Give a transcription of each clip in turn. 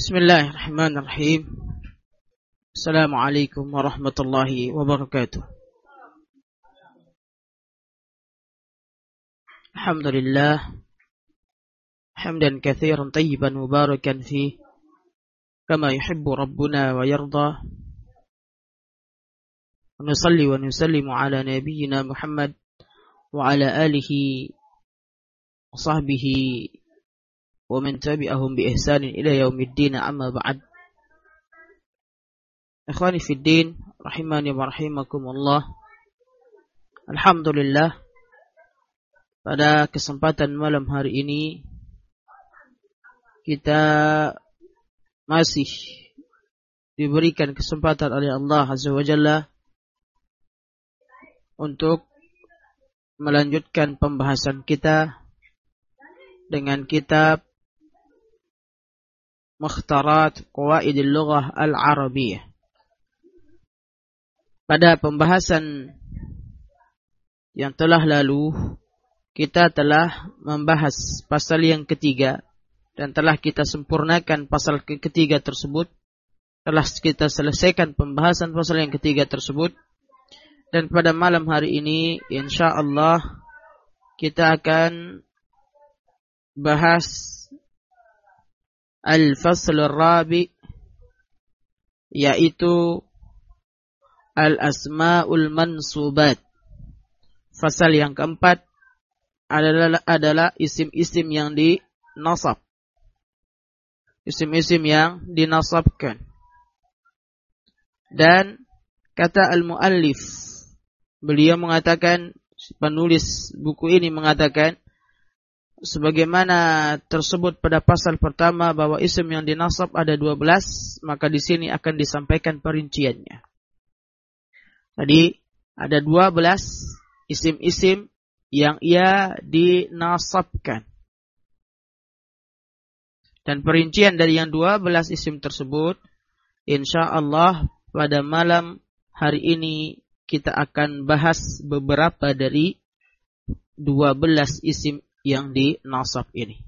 Bismillahirrahmanirrahim. Assalamualaikum warahmatullahi wabarakatuh. Alhamdulillah. Hamdan katsiran tayyiban mubarakan fih. Kama yuhibbu Rabbuna wa yarda. Wa nusalli wa nusallimu ala nabiyyina Muhammad wa ala alihi wa sahbihi wa man tabi'ahum bi ihsanin ila yaumiddin, amma ba'd. Ikhwani fid din, rahimani wa rahimakumullah. Alhamdulillah, pada kesempatan malam hari ini kita masih diberikan kesempatan oleh Allah Azza wa Jalla untuk melanjutkan pembahasan kita dengan kitab Mukhtarat Qawaidil Lughah Al-Arabiyyah. Pada pembahasan yang telah lalu, kita telah membahas pasal yang ketiga dan telah kita sempurnakan pasal ketiga tersebut. Telah kita selesaikan pembahasan pasal yang ketiga tersebut. Dan pada malam hari ini, insyaallah kita akan bahas Al-Fasl Ar-Rabi', yaitu Al-Asma'ul Mansubat. Fasal yang keempat adalah isim-isim yang dinasab. Isim-isim yang dinasabkan. Dan kata al-muallif, beliau mengatakan, penulis buku ini mengatakan, sebagaimana tersebut pada pasal pertama bahwa isim yang dinasab ada 12, maka di sini akan disampaikan perinciannya. Tadi ada 12 isim-isim yang ia dinasabkan. Dan perincian dari yang 12 isim tersebut, insyaallah pada malam hari ini kita akan bahas beberapa dari 12 isim yang dinasab ini.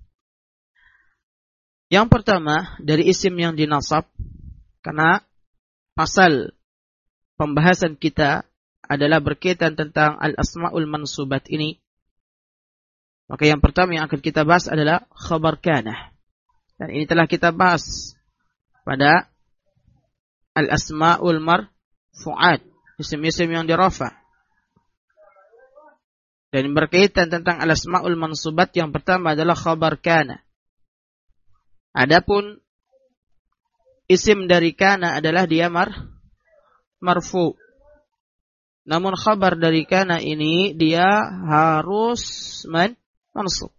Yang pertama dari isim yang dinasab, karena pasal pembahasan kita adalah berkaitan tentang al-asma'ul mansubat ini, maka yang pertama yang akan kita bahas adalah khabar kana. Dan ini telah kita bahas pada al-asma'ul marfu'at, isim-isim yang dirafa. Dan berkaitan tentang al-asma'ul mansubat, yang pertama adalah khabar kana. Adapun isim dari kana adalah dia marfu. Namun khabar dari kana ini dia harus mansub.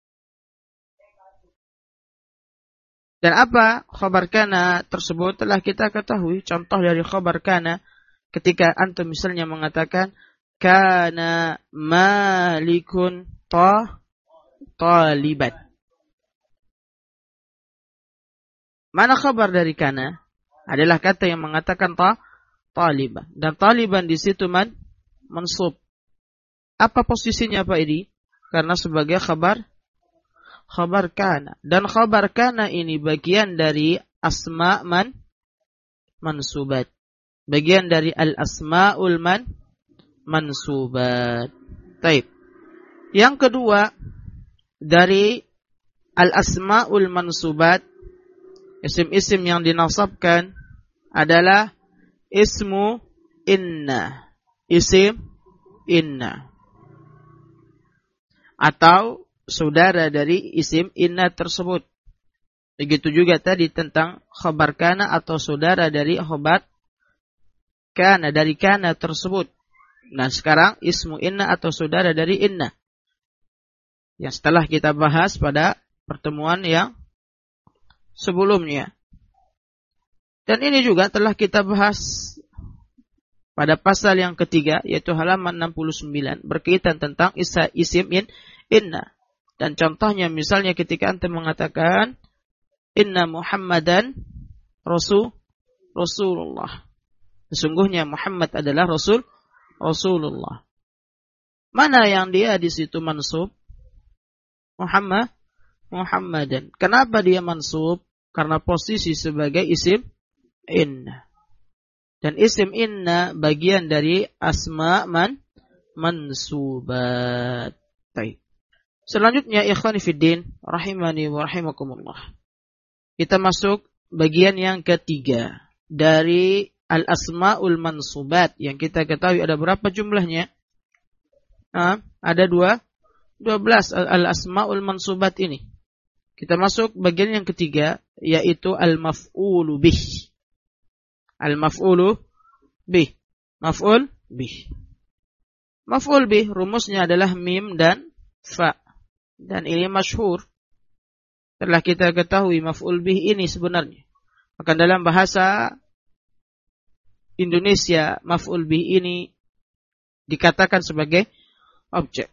Dan apa khabar kana tersebut telah kita ketahui. Contoh dari khabar kana, ketika antum misalnya mengatakan kana malikun taliban. Mana khabar dari kana? Adalah kata yang mengatakan taliban. Dan taliban di situ mansub. Apa posisinya Pak Edi? Karena sebagai khabar kana. Dan khabar kana ini bagian dari asma' mansubat. Bagian dari al-asma'ul mansubat. Taib. Yang kedua dari al-asma'ul mansubat, isim-isim yang dinasabkan adalah ismu inna. Isim inna. Atau saudara dari isim inna tersebut. Begitu juga tadi tentang khabar kana atau saudara dari khabar kana, dari kana tersebut. Nah sekarang ismu inna atau saudara dari inna, yang setelah kita bahas pada pertemuan yang sebelumnya. Dan ini juga telah kita bahas pada pasal yang ketiga, yaitu halaman 69, berkaitan tentang isim inna. Dan contohnya misalnya ketika antum mengatakan inna Muhammadan Rasulullah. Sesungguhnya Muhammad adalah Rasulullah. Mana yang dia di situ mansub? Muhammadan. Kenapa dia mansub? karena posisi sebagai isim inna. Dan isim inna bagian dari asma mansubat. Baik. Selanjutnya ikhwani fiddin rahimani wa rahimakumullah. Kita masuk bagian yang ketiga dari al-asmaul mansubat yang kita ketahui ada berapa jumlahnya? Ada 12 al-asmaul mansubat ini. Kita masuk bagian yang ketiga yaitu al-maf'ulu bih. Al-maf'ulu bih. Maf'ul bih. Maf'ul bih rumusnya adalah mim dan fa. Dan ini masyhur. Setelah kita ketahui maf'ul bih ini sebenarnya. Maka dalam bahasa Indonesia maf'ul bih ini dikatakan sebagai objek.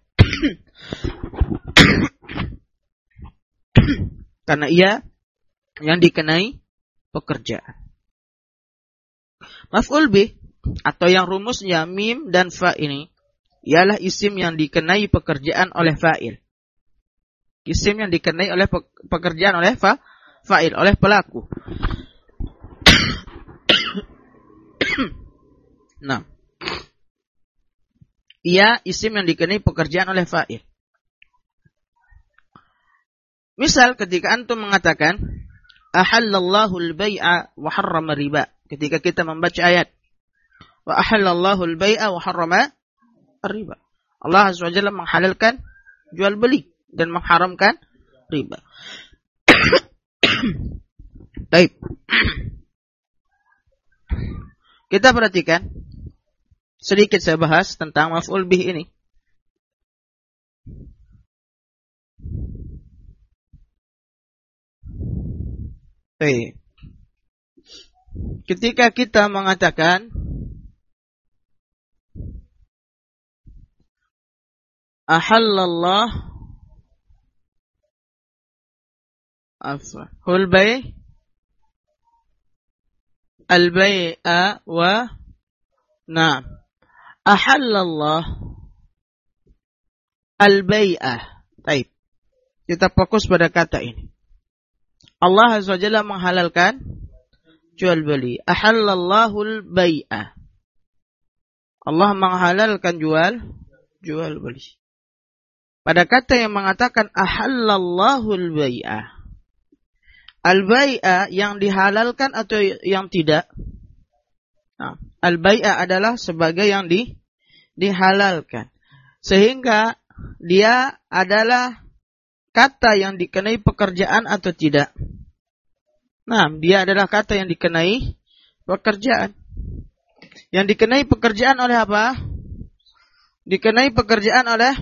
Karena ia yang dikenai pekerjaan. Maf'ul bih atau yang rumusnya mim dan fa ini ialah isim yang dikenai pekerjaan oleh fa'il. Isim yang dikenai oleh pekerjaan oleh fa'il, oleh pelaku. Nah, ia isim yang dikenai pekerjaan oleh fa'il. Misal ketika antum mengatakan ahallallahu al-bai'a wa harrama riba. Ketika kita membaca ayat wa ahallallahu al-bai'a wa harrama riba. Allah Azza wa Jalla menghalalkan jual beli dan mengharamkan riba. Baik. Kita perhatikan sedikit saya bahas tentang maf'ul bih ini. Baik. Ketika kita mengatakan ahallallah al-bai' al-bai'a wa na'am ahallallah al-bai'a. Baik. Kita fokus pada kata ini. Allah Azza wa Jalla menghalalkan jual beli. Ahallallahul bai'ah. Allah menghalalkan jual beli. Pada kata yang mengatakan ahallallahul bai'ah. Al-bai'ah yang dihalalkan atau yang tidak? Nah, al-bai'ah adalah sebagai yang dihalalkan. Sehingga dia adalah kata yang dikenai pekerjaan atau tidak? Nah, dia adalah kata yang dikenai pekerjaan. Yang dikenai pekerjaan oleh apa? Dikenai pekerjaan oleh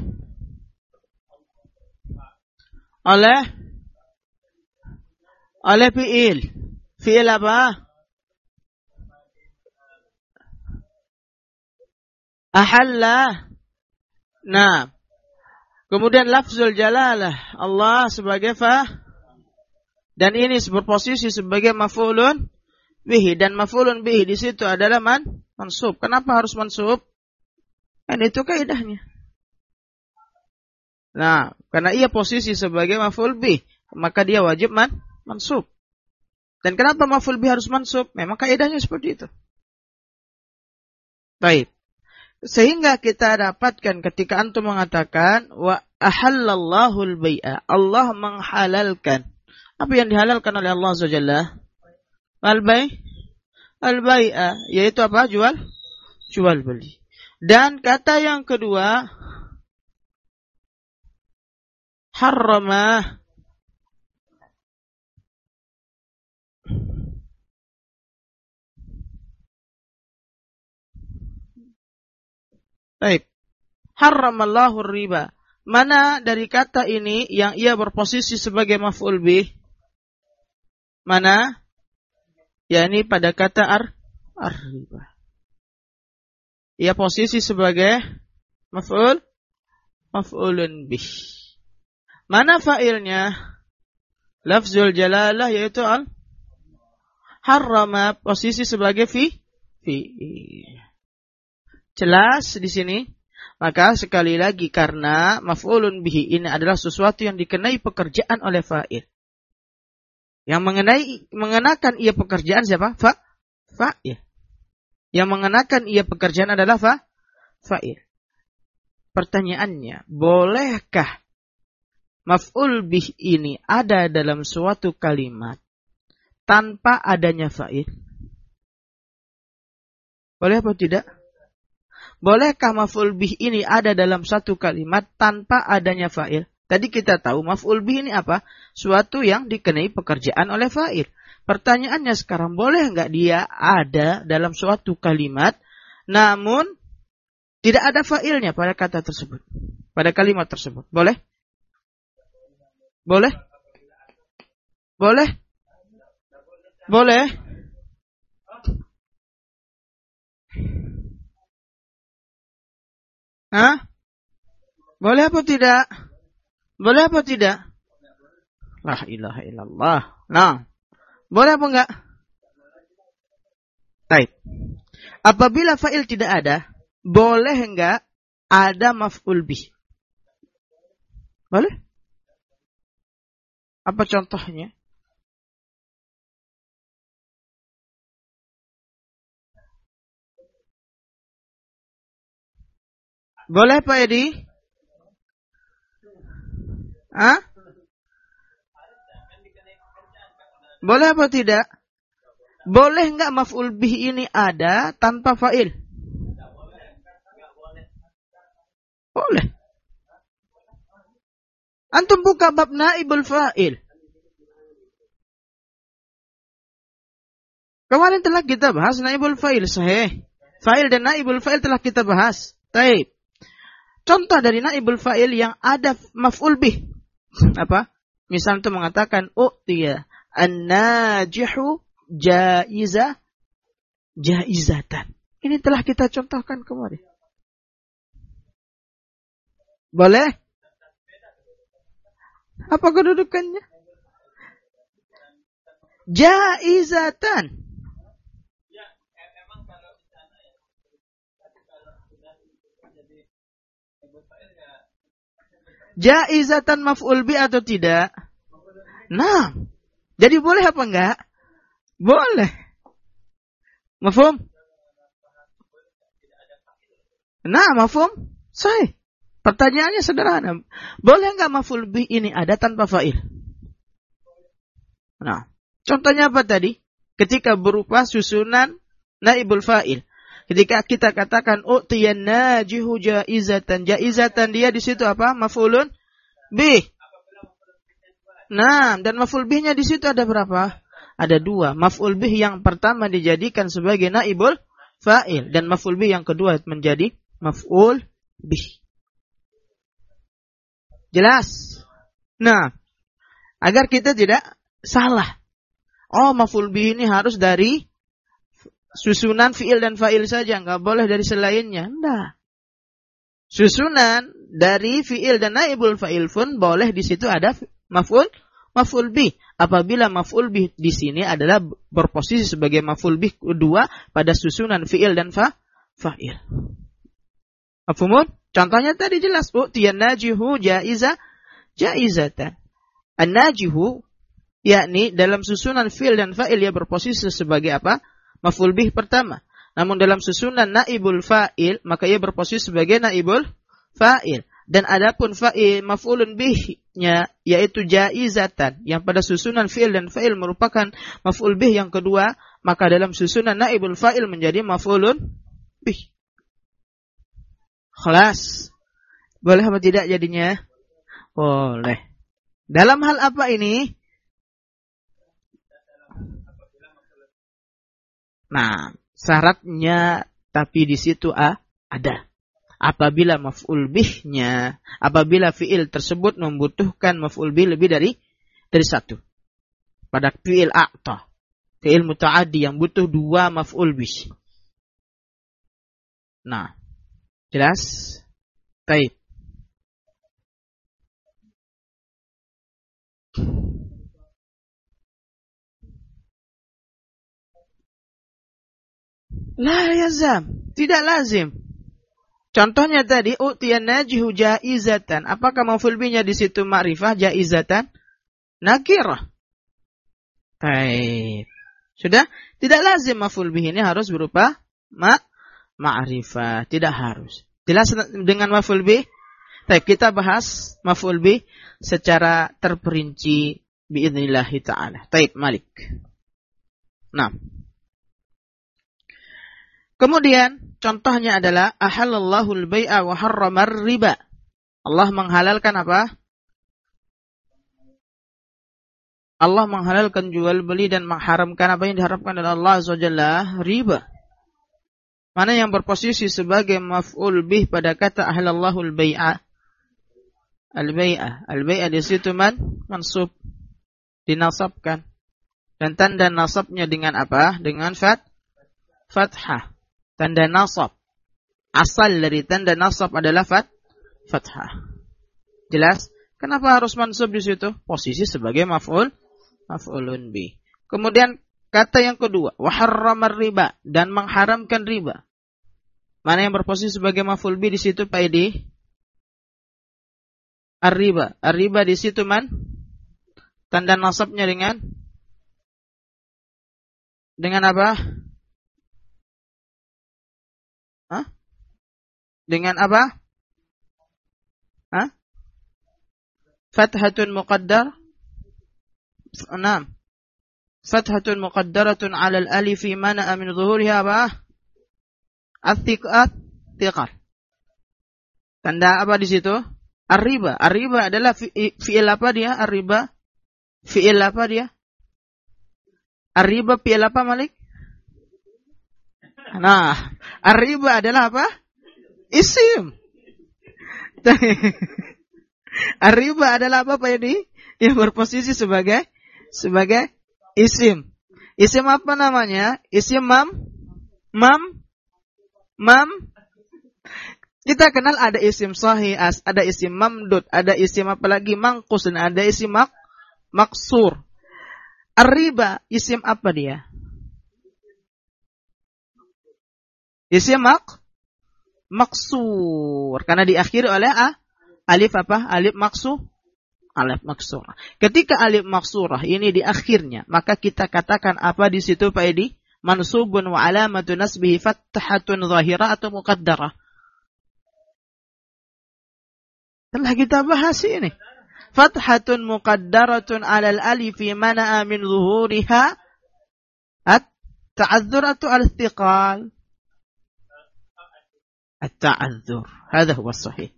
fi'il. Fi'il apa? Ahalla. Nah, kemudian lafzul jalalah Allah sebagai dan ini berposisi sebagai maf'ulun bihi dan maf'ulun bihi di situ adalah mansub. Kenapa harus mansub? Kan itu kaidahnya. Nah, karena ia posisi sebagai maf'ul bih, maka dia wajib mansub. Dan kenapa maf'ul bih harus mansub? Memang kaidahnya seperti itu. Baik. Sehingga kita dapatkan ketika antum mengatakan wa ahallallahu al-bai'a, Allah menghalalkan. Apa yang dihalalkan oleh Allah Azza wa Jalla? Al-bai'a, yaitu apa? Jual beli. Dan kata yang kedua harrama. Baik. Harramallahu riba. Mana dari kata ini yang ia berposisi sebagai maf'ul bih? Mana? yakni pada kata ar-riba. Ia posisi sebagai maf'ulun bih. Mana fa'ilnya? Lafzul jalalah yaitu harrama, posisi sebagai fi. Jelas di sini? Maka sekali lagi karena maf'ulun bihi ini adalah sesuatu yang dikenai pekerjaan oleh fa'il. Yang mengenakan ia pekerjaan siapa? Fa'il. Yang mengenakan ia pekerjaan adalah fa'il. Pertanyaannya, bolehkah maf'ul bih ini ada dalam suatu kalimat tanpa adanya fa'il? Boleh atau tidak? Bolehkah maf'ul bih ini ada dalam satu kalimat tanpa adanya fa'il? Tadi kita tahu maf'ul bih ini apa? Suatu yang dikenai pekerjaan oleh fa'il. Pertanyaannya sekarang, boleh nggak dia ada dalam suatu kalimat, namun tidak ada fa'ilnya pada kata tersebut, pada kalimat tersebut? Boleh? Boleh? Boleh? Boleh? Hah? Boleh apa tidak? Boleh apa tidak? La ilaha illallah. Nah, boleh apa enggak? Baik. Apabila fa'il tidak ada, boleh enggak ada maf'ul bih? Boleh? Apa contohnya? Boleh Pak Edi? Hah? Boleh apa tidak? Boleh enggak maf'ul bih ini ada tanpa fa'il? Boleh. Antum buka bab naibul fa'il. Kemarin telah kita bahas naibul fa'il sahih. Fa'il dan naibul fa'il telah kita bahas. Baik. Contoh dari naibul fa'il yang ada maf'ul bih. Apa? Misal itu mengatakan u'tiya an-najihu jaizatan. Ini telah kita contohkan kemarin. Boleh? Apa kedudukannya? Jaizatan. Jaizatan maf'ul bi atau tidak? Nah, jadi boleh apa enggak? Boleh. Mafhum? Nah, mafhum? Sahih. Pertanyaannya sederhana. Boleh enggak maf'ul bi ini ada tanpa fa'il? Nah, contohnya apa tadi? Ketika berupa susunan naibul fa'il. Ketika kita katakan u'tiyan najihu jaizatan. Jaizatan dia di situ apa? Maf'ulun bih. Nah, dan maf'ul bihnya di situ ada berapa? Ada dua. Maf'ul bih yang pertama dijadikan sebagai naibul fa'il dan maf'ul bih yang kedua menjadi maf'ul bih. Jelas? Nah, agar kita tidak salah. Oh, maf'ul bih ini harus dari susunan fi'il dan fa'il saja, enggak boleh dari selainnya. Enggak. Susunan dari fi'il dan naibul fa'il pun boleh di situ ada maf'ul bih. Apabila maf'ul bih di sini adalah berposisi sebagai maf'ul bih kedua pada susunan fi'il dan fa'il. Mafhumun? Contohnya tadi jelas, u'tiyan najihu jaizatan. An-najihu yakni dalam susunan fi'il dan fa'il ia berposisi sebagai apa? Maf'ul bih pertama. Namun dalam susunan naibul fa'il maka ia berposisi sebagai naibul fa'il. Dan adapun fa'il maf'ulun bihnya yaitu jaizatan yang pada susunan fi'il dan fa'il merupakan maf'ul bih yang kedua, maka dalam susunan naibul fa'il menjadi maf'ulun bih. Khalas. Boleh apa tidak jadinya? Boleh. Dalam hal apa ini? Nah, syaratnya tapi di situ ada. Apabila maf'ul bihnya, apabila fi'il tersebut membutuhkan maf'ul bih lebih dari satu. Pada fi'il a'ta, fi'il muta'addi yang butuh dua maf'ul bih. Nah, jelas? Baik. La yazam, tidak lazim. Contohnya tadi u'tiyan najihu jaizatan. Apakah maf'ul bihnya di situ ma'rifah jaizatan? Nakirah. Baik. Sudah? Tidak lazim maf'ul bih ini harus berupa ma'rifah. Tidak harus. Jelas dengan maf'ul bih? Baik, kita bahas maf'ul bih secara terperinci biidznillah ta'ala. Baik, Malik. Nah. Kemudian contohnya adalah ahallallahu al-bai'a wa harrama riba. Allah menghalalkan apa? Allah menghalalkan jual beli dan mengharamkan apa yang diharamkan oleh Allah Azza wa Jalla, riba. Mana yang berposisi sebagai maf'ul bih pada kata ahallallahu al-bai'a? Al-bai'ah. Al-bai'ah di situ mansub, dinasabkan. Dan tanda nasabnya dengan apa? Dengan fathah. Tanda nasab. Asal dari tanda nasab adalah fathah. Jelas? Kenapa harus mansub di situ? Posisi sebagai maf'ulun bih. Kemudian kata yang kedua, wa harramar riba, dan mengharamkan riba. Mana yang berposisi sebagai maf'ul bih di situ, Pak Edi? Ar-riba. Ar-riba di situ tanda nasabnya dengan apa? Hah? Dengan apa? Hah? Fathatun muqaddar. Naam. Fathatun muqaddaratun 'ala al-alif mana min zuhuriha apa? At-thiqal. Tanda apa di situ? Ar-riba. Ar-riba adalah fi'il apa dia? Ar-riba. Fi'il apa dia? Ar-riba fi'il apa, Malik? Nah, ar-riba adalah apa? Isim. Ar-riba adalah apa, Pak ini? Yang berposisi sebagai isim. Isim apa namanya? Isim mam. Kita kenal ada isim sahih, ada isim mamdud, ada isim apa lagi? Mangkus, dan ada isim maksur. Ar-riba, isim apa dia? Isim maksur. Karena diakhiri oleh alif apa? Alif maksur. Ketika alif maksurah ini di akhirnya, maka kita katakan apa di situ, Pak Edi? Mansubun wa alamatu nasbihi fathatun zahirah atau muqaddarah. Telah kita bahas ini. Fathatun muqaddaratun 'alal alifi mana'a min zuhuriha at-ta'adzur atau al-istiqal. At-ta'adzur. Hadha huwa sahih.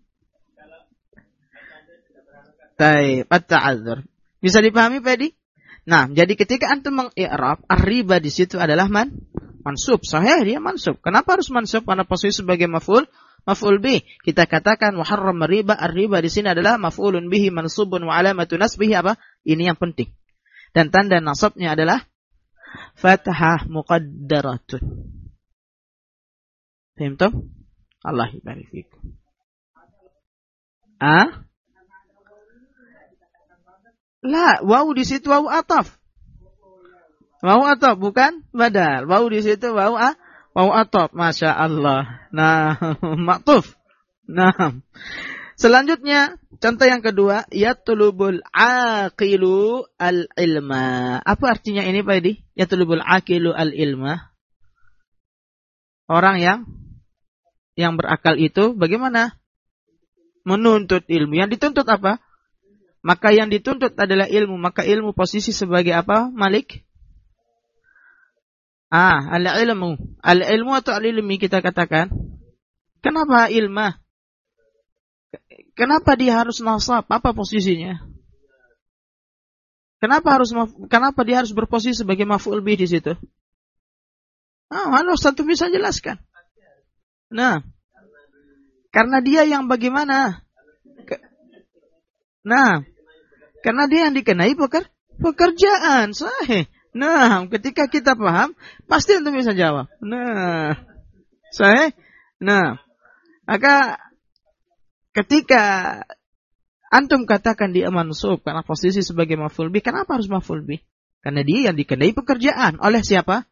Taib, at-ta'adzur. Bisa dipahami, Pak Edi? Nah, jadi ketika antum mengi'rab, ar-riba di situ adalah mansub. Sahih dia mansub. Kenapa harus mansub? Karena posisi sebagai maf'ul bih. Kita katakan wa harrama riba, ar-riba di sini adalah maf'ulun bihi mansubun wa alamatu nasbihi apa? Ini yang penting. Dan tanda nasabnya adalah fathah muqaddaratun. Paham toh? Allah barik fikum. La, waw di situ waw ataf. Waw ataf bukan badal. Waw di situ waw ataf. Masya Allah. Nah, maktuf. Nah. Selanjutnya, contoh yang kedua, yatlubul aqilu al-ilma. Apa artinya ini, Pak Edi? Yatlubul aqilu al-ilma. Orang yang berakal itu bagaimana? Menuntut ilmu. Yang dituntut apa? Maka yang dituntut adalah ilmu. Maka ilmu posisi sebagai apa, Malik? Al-ilmu. Al-ilmu atau al-ilmi kita katakan. Kenapa ilmah? Kenapa dia harus nasab? Apa posisinya? Kenapa dia harus berposisi sebagai maf'ul bih di situ? Harus satu bisa jelaskan. Nah, karena dia yang bagaimana? Karena dia yang dikenai pekerjaan. Sahih. Nah, ketika kita paham, pasti antum bisa jawab. Nah, sahih. Nah, maka ketika antum katakan dia mansub karena posisi sebagai maf'ul bih, kenapa harus maf'ul bih? Karena dia yang dikenai pekerjaan oleh siapa?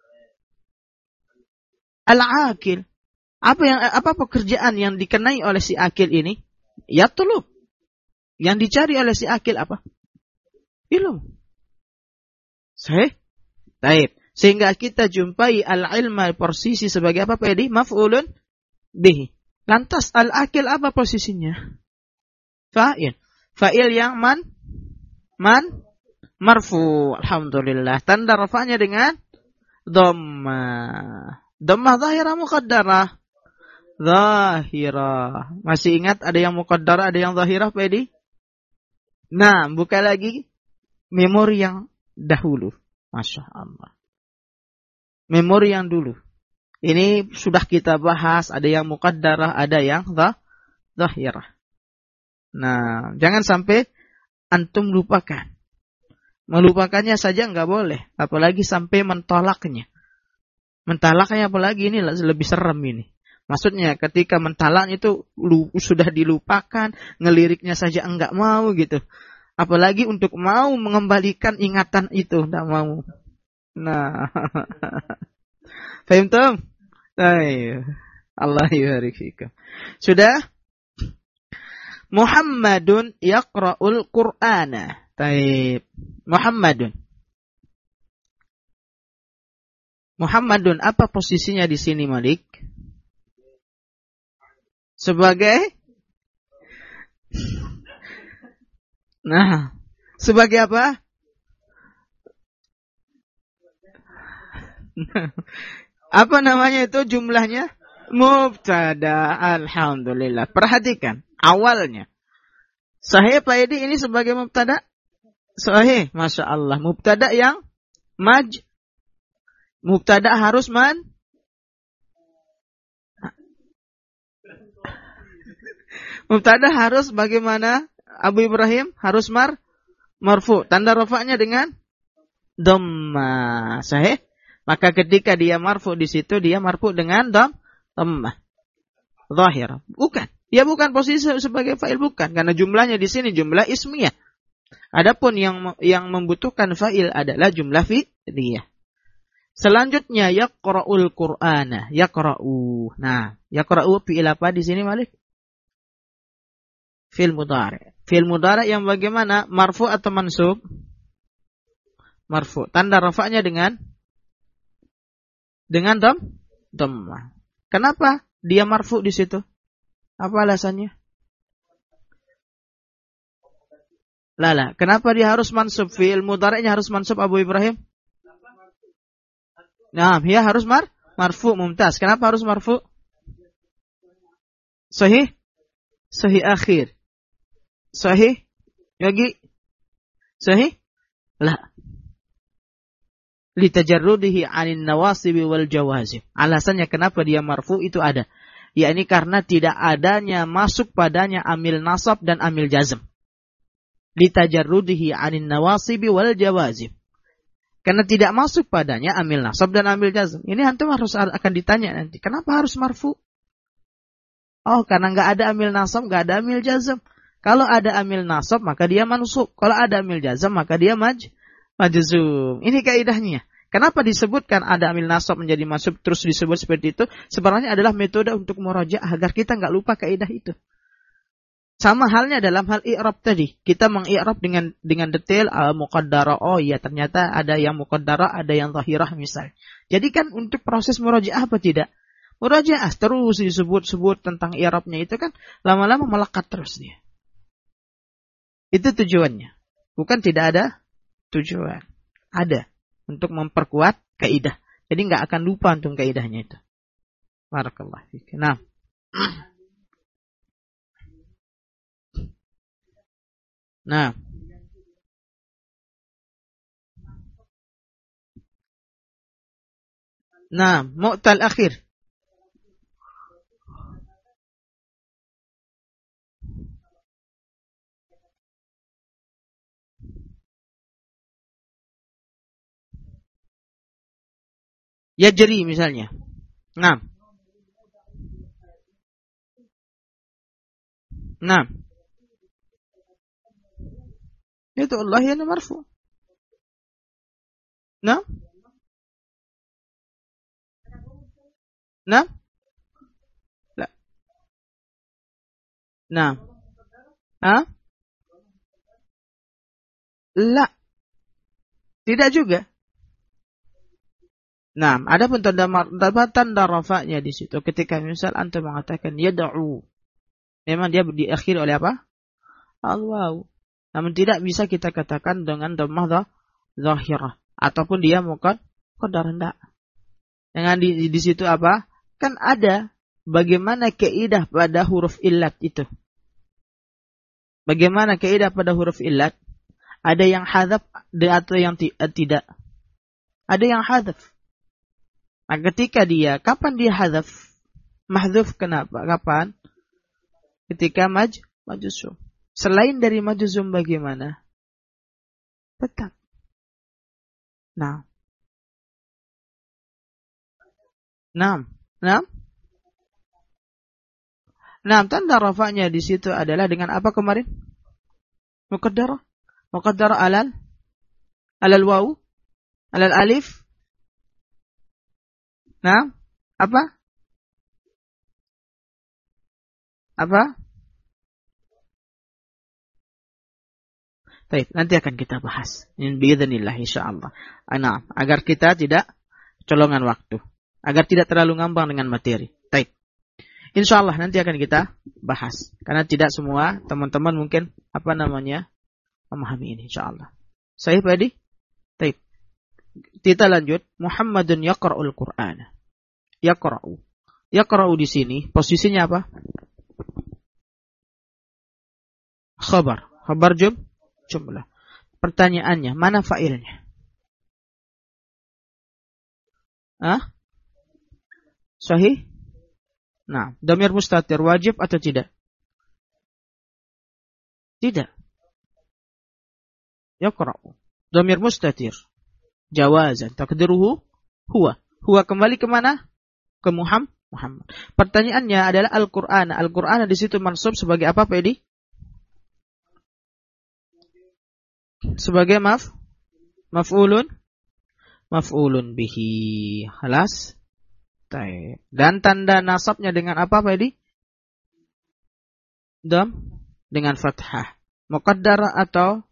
Al-akil. Apa pekerjaan yang dikenai oleh si akil ini? Yatlub. Yang dicari oleh si akil apa? Ilmu. Sahih? Taib. Sehingga kita jumpai al-ilma posisi sebagai apa Pak Edi? Maf'ulun bihi. Lantas al-akil apa posisinya? Fa'il. Fa'il yang man marfu. Alhamdulillah. Tanda rafa'nya dengan dhammah. Dhammah zahirah muqaddarah. Zahirah. Masih ingat ada yang muqaddarah, ada yang zahirah Pak Edi? Nah, buka lagi memori yang dahulu. Masya Allah. Memori yang dulu. Ini sudah kita bahas, ada yang muqaddarah, ada yang zahirah. Nah, jangan sampai antum lupakan. Melupakannya saja enggak boleh, apalagi sampai mentolaknya. Mentalaknya apalagi ini lebih serem ini. Maksudnya ketika mentalak itu sudah dilupakan, ngeliriknya saja enggak mau gitu. Apalagi untuk mau mengembalikan ingatan itu, enggak mau. Nah, paham tuh? Ayo, Allah yubarik fikum. Sudah? Muhammadun yaqra'ul Qur'ana. Taib. Muhammadun. Muhammadun apa posisinya di sini Malik? Sebagai sebagai apa? Apa namanya itu jumlahnya? Mubtada. Alhamdulillah. Perhatikan awalnya. Sahih Pak Edi ini sebagai mubtada? Sahih. Masya Allah. Mubtada yang mubtada harus mubtada harus bagaimana? Abu Ibrahim harus marfu. Tanda rafa'nya dengan dhamma. Sahih? Maka ketika dia marfu di situ dia marfu dengan dhammah. Zahir. Bukan. Dia bukan posisi sebagai fa'il bukan karena jumlahnya di sini jumlah ismiyah. Adapun yang membutuhkan fa'il adalah jumlah fi'liyah. Selanjutnya yaqra'ul Qur'ana. Yaqra'u. Nah, yaqra'u fi'il apa di sini Malik? Fi'il mudhari'. Fi'il mudhari' yang bagaimana? Marfu atau mansub? Marfu. Tanda rafa'nya dengan dhammah. Kenapa dia marfu di situ? Apa alasannya? Lala, kenapa dia harus mansub? Fi'il mudhari'nya harus mansub Abu Ibrahim? Nah, dia harus marfu mumtaz. Kenapa harus marfu? Sahih? Sahih akhir. Sahih? Lagi? Sahih? La. Litajarrudihi 'anil nawasibi wal jawazim. Alasannya kenapa dia marfu itu ada, yakni karena tidak adanya masuk padanya amil nasab dan amil jazm. Litajarrudihi 'anil nawasibi wal jawazim. Karena tidak masuk padanya amil nasab dan amil jazm. Ini antum harus akan ditanya nanti, kenapa harus marfu? Oh, karena enggak ada amil nasab, enggak ada amil jazm. Kalau ada amil nasab maka dia mansub. Kalau ada amil jazm maka dia majzum. Ini kaidahnya. Kenapa disebutkan ada amil nasab menjadi mansub terus disebut seperti itu? Sebenarnya adalah metode untuk murajaah agar kita enggak lupa kaidah itu. Sama halnya dalam hal i'rab tadi. Kita mengi'rab dengan detail muqaddarah. Oh iya, ternyata ada yang muqaddarah, ada yang zahirah misalnya. Jadi kan untuk proses murajaah apa tidak? Murajaah terus disebut-sebut tentang i'rabnya itu kan lama-lama melekat terus dia. Itu tujuannya. Bukan tidak ada tujuan. Ada. Untuk memperkuat kaidah. Jadi enggak akan lupa untuk kaidahnya itu. Barakallahu fiik. Nah. Nah. Nah, mu'tal akhir. Yajri misalnya. Nah. Nah. Itu Allah yang marfu. Nah. Nah. La. Nah. Hah? La. Tidak juga. Nah, ada pun tanda rafa'nya di situ ketika misal antum mengatakan yad'u. Memang dia diakhiri oleh apa? Al-waw. Namun tidak bisa kita katakan dengan dhammah zahirah ataupun dia muqaddar rendah. Dengan di situ apa? Kan ada bagaimana kaidah pada huruf illat itu. Bagaimana kaidah pada huruf illat? Ada yang hadzaf atau yang tidak. Ada yang hadzaf. Nah, ketika dia, kapan dia hadzaf? Mahdzuf kenapa? Kapan? Ketika majzum. Selain dari majzum bagaimana? Tetap. Nah. Nah, tanda rafa'nya di situ adalah dengan apa kemarin? Muqaddarah. Muqaddarah alal waw, alal alif. Nah, apa? Baik, nanti akan kita bahas. Biidznillah insyaallah. Nah, agar kita tidak colongan waktu, agar tidak terlalu ngambang dengan materi. Baik. Insyaallah nanti akan kita bahas. Karena tidak semua teman-teman mungkin memahami ini insyaallah. Sahih Pak Edi? Baik. Kita lanjut. Muhammadun yaqra'ul Qur'an. Yaqra'u. Yaqra'u di sini posisinya apa? Khabar. Khabar jumlah. Pertanyaannya, mana fa'ilnya? Sahih? Nah, dhamir mustatir wajib atau tidak? Tidak. Yaqra'u. Dhamir mustatir. Jawazan. Takdiruhu huwa. Huwa kembali ke mana? Ke Muhammad. Pertanyaannya adalah Al-Qur'an. Al-Qur'an di situ mansub sebagai apa, Pak Edi? Sebagai maf'ulun bihi. Halas. Dan tanda nasabnya dengan apa, Pak Edi? Dengan fathah. Muqaddarah atau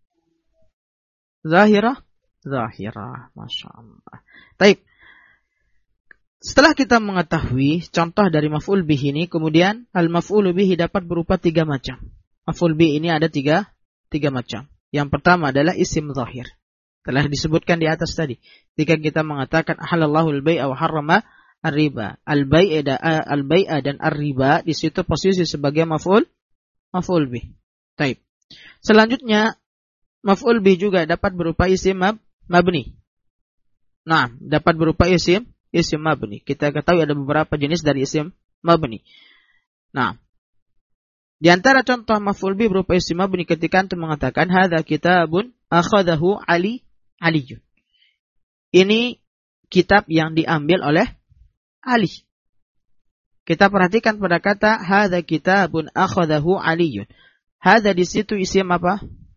zahirah? Zahirah. Masya Allah. Taib. Setelah kita mengetahui contoh dari maf'ul bih ini, kemudian al-maf'ul bih dapat berupa 3 macam. Maf'ul bih ini ada 3 macam. Yang pertama adalah isim zahir. Telah disebutkan di atas tadi. Ketika kita mengatakan ahallallahu al-bai'a wa harrama ar-riba. Al-bai'a dan ar-riba di situ posisi sebagai maf'ul bih. Taib. Selanjutnya maf'ul bih juga dapat berupa isim mabni. Nah, dapat berupa isim mabni. Kita ketahui ada beberapa jenis dari isim mabni. Nah, di antara contoh maf'ul bih berupa isim mabni ketika antum mengatakan hadza kitabun akhadahu Aliyun. Ini kitab yang diambil oleh Ali. Kita perhatikan pada kata hadza kitabun akhadahu Aliyun. Hadza di situ isim apa?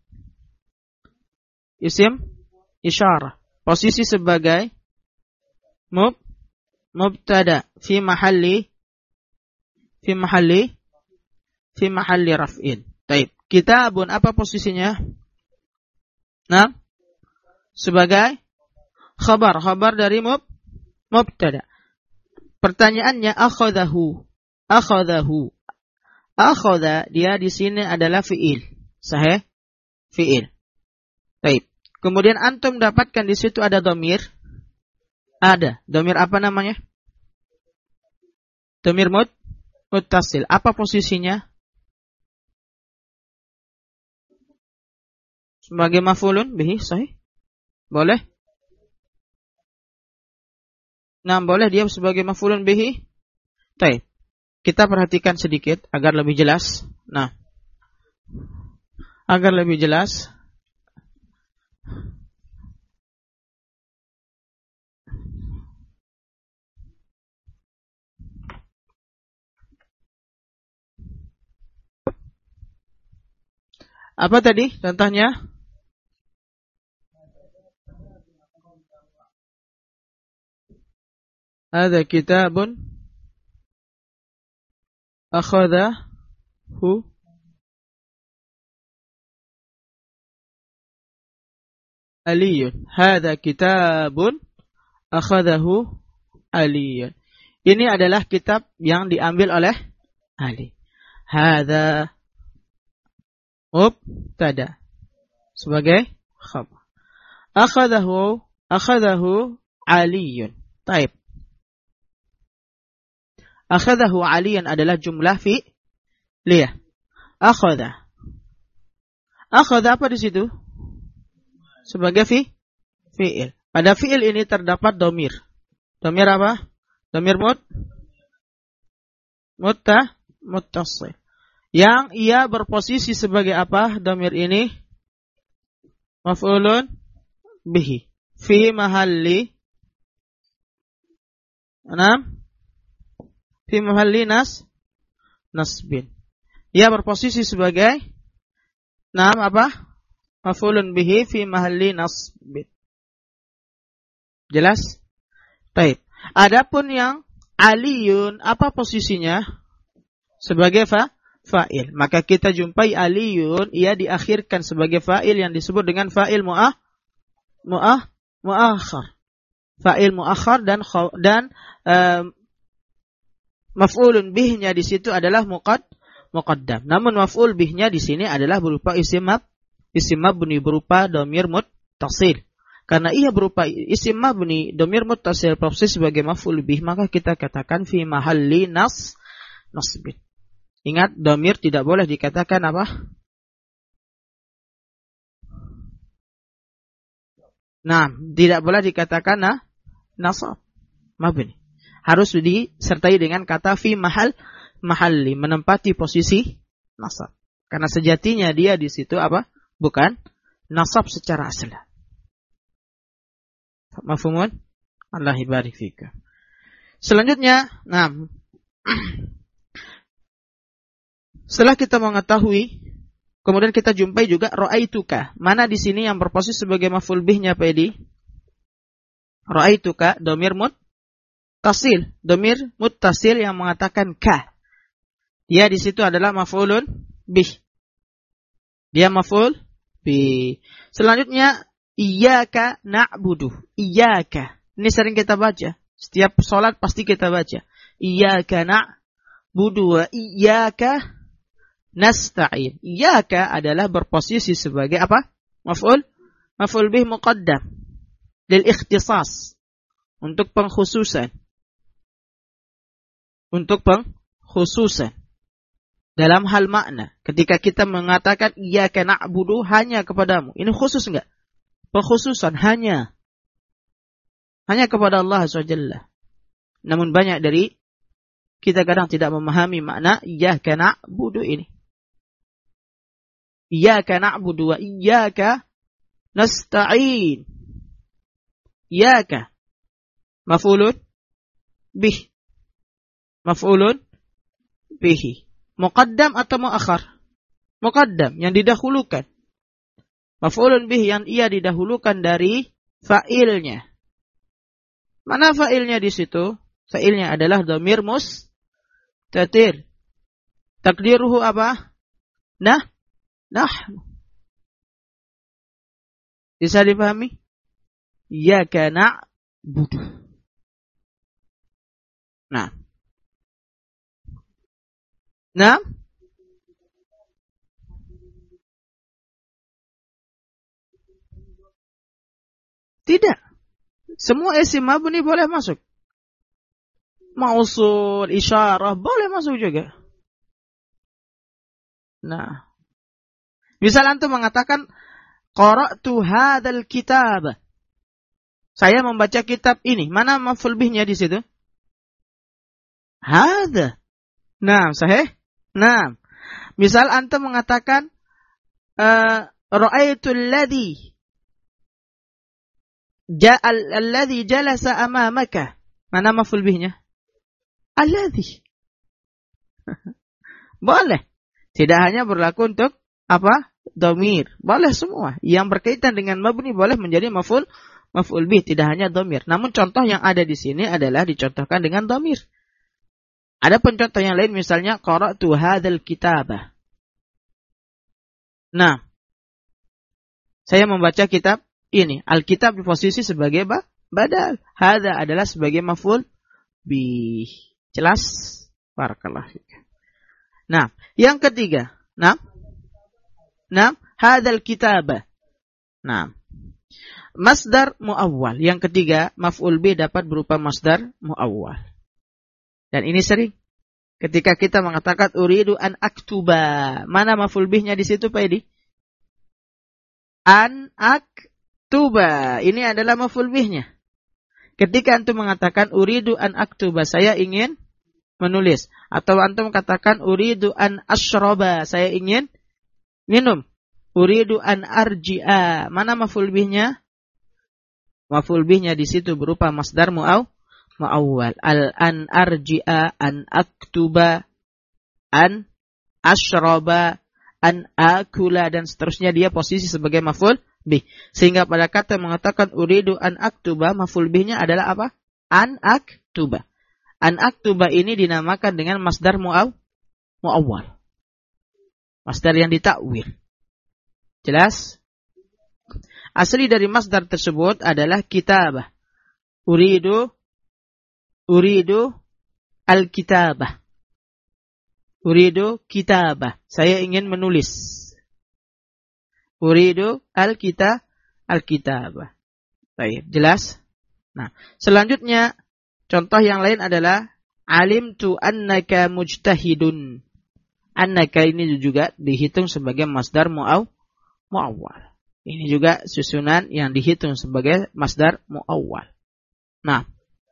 Isim isyarah. Posisi sebagai mubtada fi mahalli raf'in. Baik. Kitabun apa posisinya? Nah, sebagai khabar dari mubtada. Pertanyaannya akhadahu. Akhadha dia di sini adalah fi'il. Sahih? Fi'il. Baik. Kemudian antum dapatkan di situ ada dhamir. Ada. Dhamir apa namanya? Dhamir muttasil. Apa posisinya? Sebagai maf'ulun bihi, sahih? Boleh? Nah, boleh dia sebagai maf'ulun bihi. Baik. Kita perhatikan sedikit agar lebih jelas. Nah, agar lebih jelas. Apa tadi contohnya? Ada kitabun akhadahu Aliyun. Hada kitabun Akhadahu Aliyun. Ini adalah kitab yang diambil oleh Ali. Hadza mubtada sebagai khabar. Akhadahu Aliyun. Taib. Akhadahu Aliyun adalah jumlah fi'liyah. Akhadha apa di situ? Sebagai fi'il. Pada fi'il ini terdapat domir. Domir apa? Domir muttasil. Yang ia berposisi sebagai apa? Domir ini maf'ulun bihi. Fi mahalli nasbin. Ia berposisi sebagai apa? Maf'ulun bihi fi mahalli nasbin. Jelas? Baik. Adapun yang Aliyun, apa posisinya? Sebagai fa'il. Maka kita jumpai Aliyun, ia diakhirkan sebagai fa'il yang disebut dengan fa'il mu'akhar. Fa'il mu'akhar dan maf'ulun bihnya di situ adalah muqaddam. Namun maf'ul bihnya di sini adalah berupa isim mabni, berupa dhamir muttasil. Karena ia berupa isim mabni, dhamir muttasil posisi sebagai maf'ul bih, maka kita katakan fi mahalli nasbin. Ingat, dhamir tidak boleh dikatakan apa? Nah, tidak boleh dikatakan nasab mabni. Harus disertai dengan kata fi mahalli, menempati posisi nasab. Karena sejatinya dia di situ apa? Bukan nasab secara asal. Mafhumun? Allah barik fika. Selanjutnya, setelah kita mengetahui, kemudian kita jumpai juga ra'aituka. Mana di sini yang berposisi sebagai maf'ul bihnya Pak Edi? Ra'aituka dhamir muttasil, dhamir muttasil yang mengatakan ka. Dia di situ adalah maf'ulun bih. Dia maf'ul bih. Selanjutnya iyyaka na'budu. Iyyaka. Ini sering kita baca. Setiap sholat pasti kita baca. Iyyaka na'budu wa iyyaka nasta'in. Iyyaka adalah berposisi sebagai apa? Maf'ul bih muqaddam. Lil ikhtisas. Untuk pengkhususan. Dalam hal makna. Ketika kita mengatakan iyyaka na'budu hanya kepadamu. Ini khusus enggak? Pengkhususan hanya kepada Allah SWT. Namun banyak dari kita kadang tidak memahami makna iyyaka na'budu ini. Iyyaka na'budu wa iyyaka nasta'in. Iyyaka maf'ulun bih. Maf'ulun bihi. Muqaddam atau muakhar? Muqaddam, yang didahulukan. Maf'ulun bih yang ia didahulukan dari fa'ilnya. Mana fa'ilnya di situ? Fa'ilnya adalah dhamir mustatir. Takdiruhu apa? Nahnu. Bisa dipahami? Iyyaka na'budu. Nah. Tidak. Semua isim mabni boleh masuk. Mausul, isyarah, boleh masuk juga. Nah. Misal antum mengatakan, qara'tu hadzal kitab. Saya membaca kitab ini. Mana maf'ul bihnya di situ? Hadza. Nah, sahih? Nah. Misal antum mengatakan, ra'aitu alladhi jalasa amamaka. Mana maf'ul bihnya? Alladhi. Boleh. Tidak hanya berlaku untuk apa? Dhamir. Boleh semua. Yang berkaitan dengan mabni boleh menjadi maf'ul bih, tidak hanya dhamir. Namun contoh yang ada di sini adalah dicontohkan dengan dhamir. Ada contoh yang lain misalnya qara'tu hadzal kitabah. Nah, saya membaca kitab ini. Alkitab di posisi sebagai badal. Hadza adalah sebagai maf'ul bih. Jelas? Barakallahu fik. Nah, yang ketiga. Nah, hadzal kitabah. Nah, masdar muawwal. Yang ketiga, maf'ul bih dapat berupa masdar muawwal. Dan ini sering ketika kita mengatakan uridu an aktuba. Mana maf'ul bihnya di situ Pak Edi? An aktuba. Ini adalah maf'ul bihnya. Ketika antum mengatakan uridu an aktuba, saya ingin menulis. Atau antum katakan uridu an asyraba, saya ingin minum. Uridu an arji'a. Mana maf'ul bihnya? Maf'ul bihnya di situ berupa masdar muawwal. An arji'a, an aktuba, an asyraba, an akula, dan seterusnya dia posisi sebagai maf'ul bih. Sehingga pada kata mengatakan uridu an aktuba, maf'ul bihnya adalah apa? An aktuba. An aktuba ini dinamakan dengan masdar muawwal. Masdar yang ditakwil. Jelas? Asli dari masdar tersebut adalah kitabah. Uridu al-kitabah. Uridu kitabah. Saya ingin menulis. Uridu al-kitabah. Baik, jelas? Nah, selanjutnya contoh yang lain adalah alimtu annaka mujtahidun. Annaka ini juga dihitung sebagai masdar muawwal. Ini juga susunan yang dihitung sebagai masdar muawwal. Nah,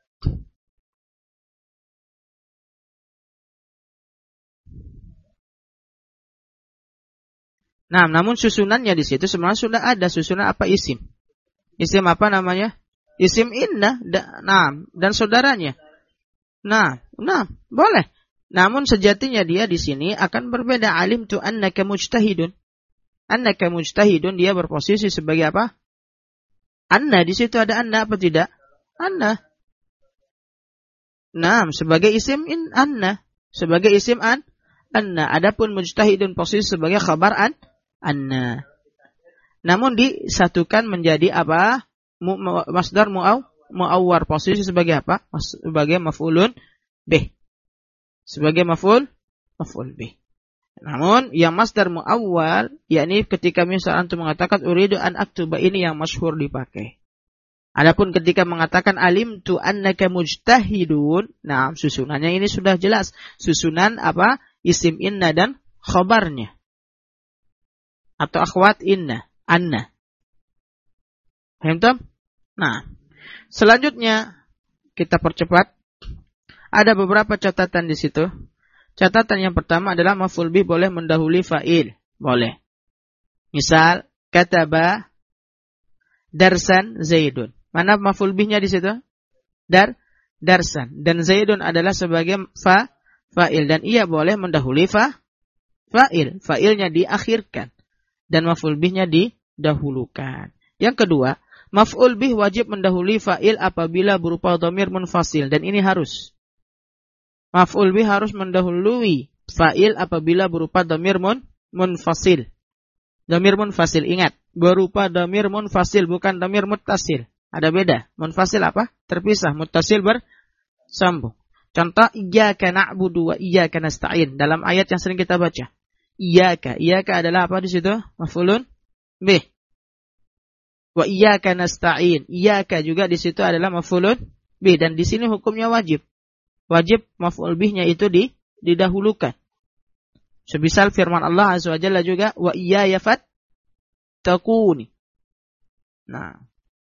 namun susunannya di situ sebenarnya sudah ada susunan apa isim. Isim apa namanya? Isim inna, dan saudaranya. Nah, boleh. Namun sejatinya dia di sini akan berbeda. Alimtu annaka mujtahidun. Annaka mujtahidun dia berposisi sebagai apa? Anna, di situ ada anna apa tidak? Anna. Nah, sebagai isim anna, sebagai isim anna. Adapun mujtahidun posisi sebagai khabar anna. Namun disatukan menjadi apa? Masdar muawwar, posisi sebagai apa? Sebagai maf'ulun bih. Sebagai maf'ul bih. Namun yang masdar muawwal, yakni ketika misalnya antum mengatakan uridu an aktuba, ini yang masyhur dipakai. Adapun ketika mengatakan alimtu annaka mujtahidun, nah susunannya ini sudah jelas. Susunan apa? Isim inna dan khabarnya. Atau akhwat inna, anna. Paham tak? Nah, selanjutnya kita percepat. Ada beberapa catatan di situ. Catatan yang pertama adalah maf'ul bih boleh mendahului fa'il. Boleh. Misal, kataba darsan Zaidun. Mana maf'ul bihnya di situ? Darsan. Dan Zaidun adalah sebagai fa'il. Dan ia boleh mendahului fa'il. Fa'ilnya diakhirkan. Dan maf'ul bihnya didahulukan. Yang kedua, maf'ul bih wajib mendahului fa'il apabila berupa dhamir munfasil. Dan ini harus. Maf'ul bih harus mendahului fa'il apabila berupa dhamir munfasil. Dhamir munfasil, ingat. Berupa dhamir munfasil, bukan dhamir muttasil. Ada beda. Munfasil apa? Terpisah. Muttasil bersambung. Contoh, iyyaka na'budu wa iyyaka nasta'in. Dalam ayat yang sering kita baca. Iyyaka adalah apa di situ? Maf'ulun bih. Wa iyyaka nasta'in. Iyyaka juga di situ adalah maf'ulun bih, dan di sini hukumnya wajib. Wajib maf'ul bihnya itu didahulukan. Semisal firman Allah Azza wa Jalla juga wa iyaya fattaquni. Nah,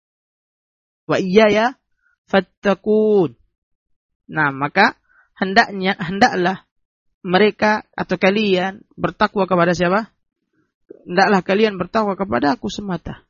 wa iyaya fattaqun. Nah, maka hendaklah mereka atau kalian bertakwa kepada siapa? Hendaklah kalian bertakwa kepada aku semata.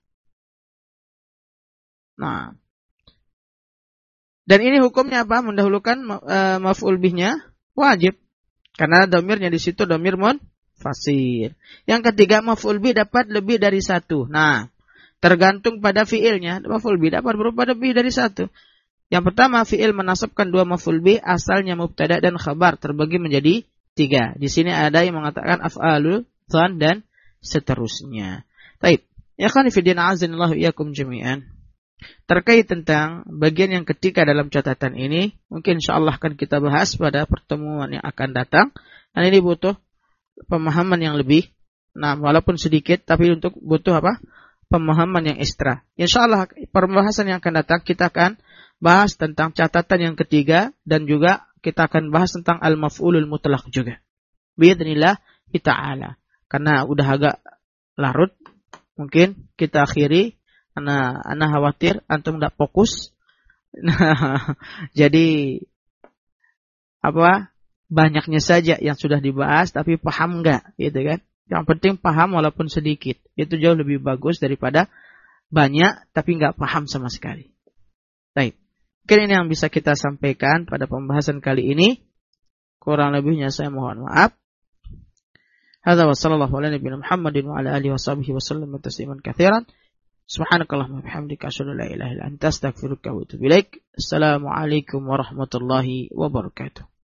Nah, dan ini hukumnya apa? Mendahulukan maf'ul bihnya wajib. Karena dhamirnya di situ dhamir munfasil. Yang ketiga, maf'ul bih dapat lebih dari satu. Nah, tergantung pada fiilnya. Maf'ul bih dapat berupa lebih dari satu. Yang pertama, fiil menasabkan dua maf'ul bih, asalnya mubtada dan khabar, terbagi menjadi 3. Di sini ada yang mengatakan af'alul dhan dan seterusnya. Baik. Ya kan fillah azinallahu iyyakum jami'an. Terkait tentang bagian yang ketiga dalam catatan ini, mungkin insyaallah akan kita bahas pada pertemuan yang akan datang. Dan ini butuh pemahaman yang lebih, nah walaupun sedikit, tapi untuk butuh apa? Pemahaman yang ekstra. Insyaallah pembahasan yang akan datang kita akan bahas tentang catatan yang ketiga dan juga kita akan bahas tentang al-maf'ulul mutlaq juga. Biidznillah ta'ala. Karena udah agak larut, mungkin kita akhiri. Ana khawatir antum tidak fokus. Nah, jadi apa? Banyaknya saja yang sudah dibahas, tapi paham enggak, gitu kan? Yang penting paham walaupun sedikit. Itu jauh lebih bagus daripada banyak tapi enggak paham sama sekali. Baik. Mungkin ini yang bisa kita sampaikan pada pembahasan kali ini. Kurang lebihnya saya mohon maaf. Hadza wa sallallahu ala nabiyina Muhammadin wa ala alihi washabihi wasallam tasliman katsiran. Subhanakallahumma wa bihamdika asyhadu an la ilaha illa anta astaghfiruka wa atubu ilaik. Assalamualaikum warahmatullahi wabarakatuh.